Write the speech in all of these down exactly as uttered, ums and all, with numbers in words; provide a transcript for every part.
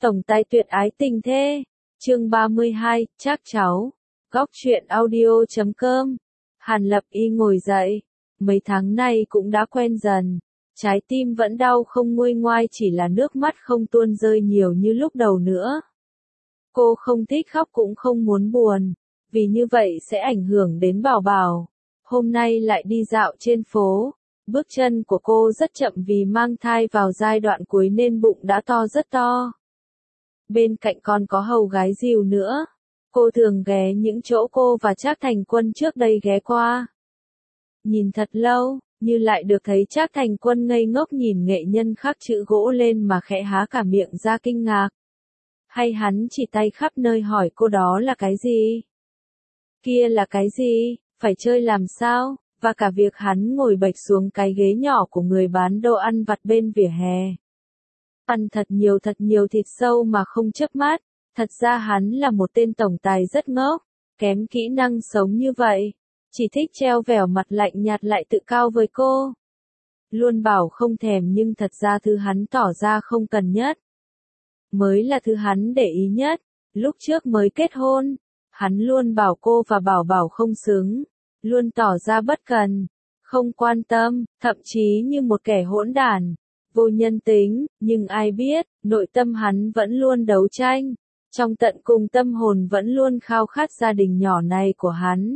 Tổng tài tuyệt ái tình thê. Chương ba mươi hai, Trác cháu. Góc truyện audio chấm com. Hàn Lập Y ngồi dậy. Mấy tháng nay cũng đã quen dần. Trái tim vẫn đau không nguôi ngoai, chỉ là nước mắt không tuôn rơi nhiều như lúc đầu nữa. Cô không thích khóc cũng không muốn buồn, vì như vậy sẽ ảnh hưởng đến Bảo Bảo. Hôm nay lại đi dạo trên phố. Bước chân của cô rất chậm vì mang thai vào giai đoạn cuối nên bụng đã to rất to. Bên cạnh còn có hầu gái dìu nữa. Cô thường ghé những chỗ cô và Trác Thành Quân trước đây ghé qua. Nhìn thật lâu, như lại được thấy Trác Thành Quân ngây ngốc nhìn nghệ nhân khắc chữ gỗ lên mà khẽ há cả miệng ra kinh ngạc. Hay hắn chỉ tay khắp nơi hỏi cô đó là cái gì? Kia là cái gì? Phải chơi làm sao? Và cả việc hắn ngồi bệch xuống cái ghế nhỏ của người bán đồ ăn vặt bên vỉa hè. Ăn thật nhiều thật nhiều thịt sâu mà không chớp mắt. Thật ra hắn là một tên tổng tài rất ngốc, kém kỹ năng sống như vậy. Chỉ thích treo vẻo mặt lạnh nhạt lại tự cao với cô. Luôn bảo không thèm nhưng thật ra thứ hắn tỏ ra không cần nhất. Mới là thứ hắn để ý nhất. Lúc trước mới kết hôn, hắn luôn bảo cô và Bảo Bảo không xứng. Luôn tỏ ra bất cần, không quan tâm, thậm chí như một kẻ hỗn đản, vô nhân tính, nhưng ai biết, nội tâm hắn vẫn luôn đấu tranh. Trong tận cùng tâm hồn vẫn luôn khao khát gia đình nhỏ này của hắn.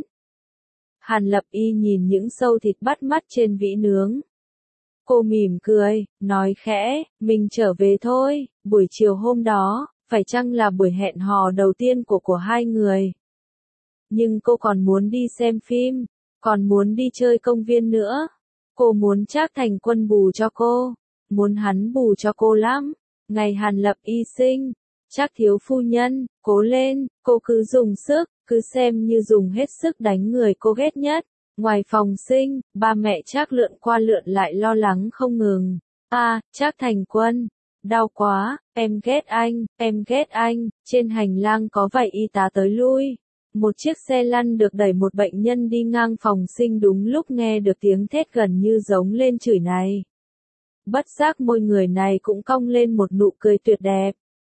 Hàn Lập Y nhìn những sâu thịt bắt mắt trên vĩ nướng. Cô mỉm cười, nói khẽ, mình trở về thôi. Buổi chiều hôm đó, phải chăng là buổi hẹn hò đầu tiên của của hai người? Nhưng cô còn muốn đi xem phim, còn muốn đi chơi công viên nữa. Cô muốn Trác Thành Quân bù cho cô, muốn hắn bù cho cô lắm. Ngày Hàn Lập Y sinh, Trác thiếu phu nhân, cố lên, cô cứ dùng sức, cứ xem như dùng hết sức đánh người cô ghét nhất. Ngoài phòng sinh, ba mẹ Trác lượn qua lượn lại lo lắng không ngừng. A, à, Trác Thành Quân, đau quá, em ghét anh, em ghét anh. Trên hành lang có vài y tá tới lui. Một chiếc xe lăn được đẩy một bệnh nhân đi ngang phòng sinh đúng lúc nghe được tiếng thét gần như giống lên chửi này. Bất giác môi người này cũng cong lên một nụ cười tuyệt đẹp.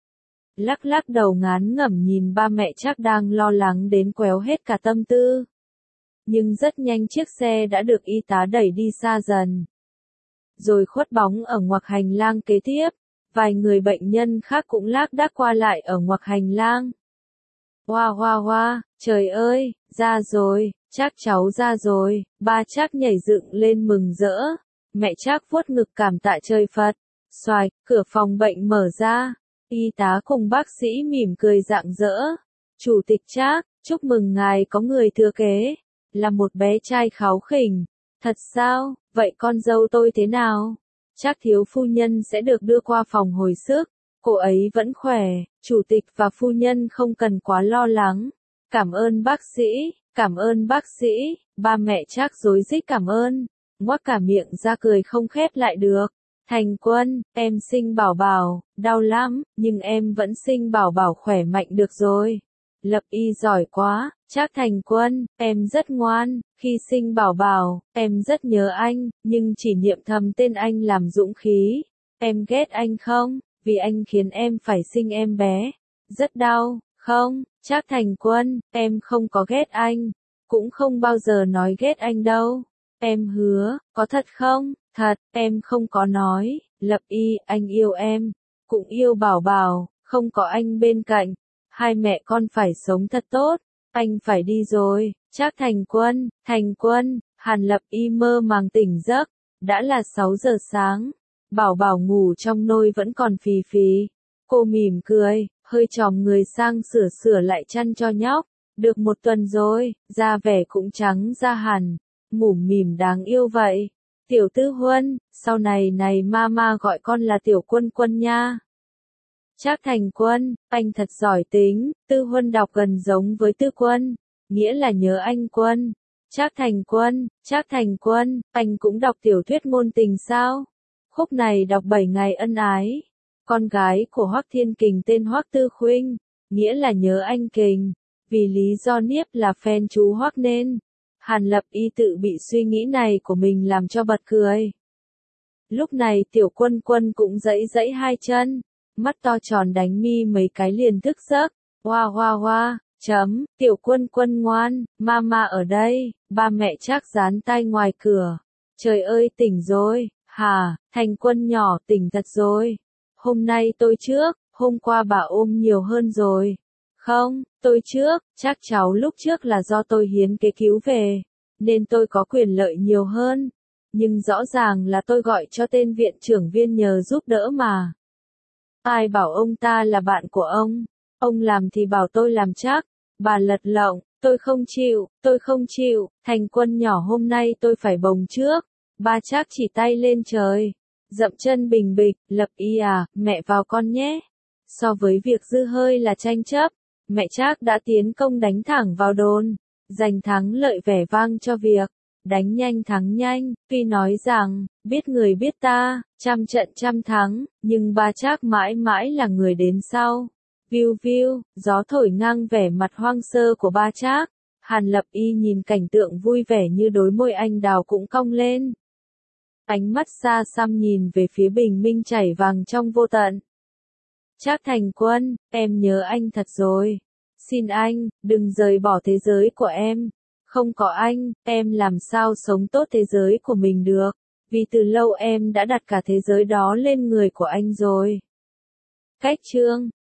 Lắc lắc đầu ngán ngẩm nhìn ba mẹ Trác đang lo lắng đến quéo hết cả tâm tư. Nhưng rất nhanh chiếc xe đã được y tá đẩy đi xa dần. Rồi khuất bóng ở ngoặc hành lang kế tiếp, vài người bệnh nhân khác cũng lác đác qua lại ở ngoặc hành lang. Hoa hoa hoa, trời ơi, ra rồi, Trác cháu ra rồi, ba Trác nhảy dựng lên mừng rỡ. Mẹ Trác vuốt ngực cảm tạ trời Phật. Xoài, cửa phòng bệnh mở ra. Y tá cùng bác sĩ mỉm cười rạng rỡ. Chủ tịch Trác, chúc mừng ngài có người thừa kế. Là một bé trai kháu khỉnh. Thật sao, vậy con dâu tôi thế nào? Trác thiếu phu nhân sẽ được đưa qua phòng hồi sức. Cô ấy vẫn khỏe, chủ tịch và phu nhân không cần quá lo lắng. Cảm ơn bác sĩ, cảm ơn bác sĩ. Ba mẹ Trác rối rít cảm ơn. Ngoác cả miệng ra cười không khép lại được. Thành Quân, em sinh Bảo Bảo, đau lắm, nhưng em vẫn sinh Bảo Bảo khỏe mạnh được rồi. Lập Y giỏi quá. Trác Thành Quân, em rất ngoan. Khi sinh Bảo Bảo, em rất nhớ anh, nhưng chỉ niệm thầm tên anh làm dũng khí. Em ghét anh không? Vì anh khiến em phải sinh em bé. Rất đau, không? Trác Thành Quân, em không có ghét anh. Cũng không bao giờ nói ghét anh đâu. Em hứa, có thật không? Thật, em không có nói. Lập Y, anh yêu em. Cũng yêu Bảo Bảo, không có anh bên cạnh. Hai mẹ con phải sống thật tốt. Anh phải đi rồi. Trác Thành Quân, Thành Quân. Hàn Lập Y mơ màng tỉnh giấc. Đã là sáu giờ sáng. Bảo Bảo ngủ trong nôi vẫn còn phì phì. Cô mỉm cười, hơi chòm người sang sửa sửa lại chăn cho nhóc. Được một tuần rồi, da vẻ cũng trắng da hẳn. Mủm mỉm đáng yêu vậy. Tiểu Tư Huân, sau này này mama gọi con là Tiểu Quân Quân nha. Trác Thành Quân, anh thật giỏi tính. Tư Huân đọc gần giống với Tư Quân, nghĩa là nhớ anh Quân. Trác Thành Quân, Trác Thành Quân, anh cũng đọc tiểu thuyết ngôn tình sao? Khúc này đọc bảy ngày ân ái. Con gái của Hoắc Thiên Kình tên Hoắc Tư Khuynh, nghĩa là nhớ anh Kình. Vì lý do Niếp là fan chú Hoắc nên Hàn Lập Y tự bị suy nghĩ này của mình làm cho bật cười. Lúc này Tiểu Quân Quân cũng giãy giãy hai chân. mắt to tròn đánh mi mấy cái liền thức giấc. Hoa hoa hoa, chấm, tiểu quân quân ngoan, mama ở đây, ba mẹ Trác dán tai ngoài cửa. Trời ơi tỉnh rồi, hả, Thành Quân nhỏ tỉnh thật rồi. Hôm nay tôi trước, hôm qua bà ôm nhiều hơn rồi. Không, tôi trước, chắc cháu lúc trước là do tôi hiến kế cứu về, nên tôi có quyền lợi nhiều hơn. Nhưng rõ ràng là tôi gọi cho tên viện trưởng Viên nhờ giúp đỡ mà. Ai bảo ông ta là bạn của ông? Ông làm thì bảo tôi làm chắc. Bà lật lọng, tôi không chịu, tôi không chịu, Thành Quân nhỏ hôm nay tôi phải bồng trước. Ba Trác chỉ tay lên trời, dậm chân bình bịch, Lập Y à, mẹ vào con nhé. So với việc dư hơi là tranh chấp, mẹ Trác đã tiến công đánh thẳng vào đồn, giành thắng lợi vẻ vang cho việc đánh nhanh thắng nhanh. Tuy nói rằng, biết người biết ta, trăm trận trăm thắng, nhưng ba Trác mãi mãi là người đến sau. Viu viu, gió thổi ngang vẻ mặt hoang sơ của ba Trác. Hàn Lập Y nhìn cảnh tượng vui vẻ như đôi môi anh đào cũng cong lên. Ánh mắt xa xăm nhìn về phía bình minh chảy vàng trong vô tận. Trác Thành Quân, em nhớ anh thật rồi. Xin anh, đừng rời bỏ thế giới của em. Không có anh, em làm sao sống tốt thế giới của mình được. Vì từ lâu em đã đặt cả thế giới đó lên người của anh rồi. Cách chương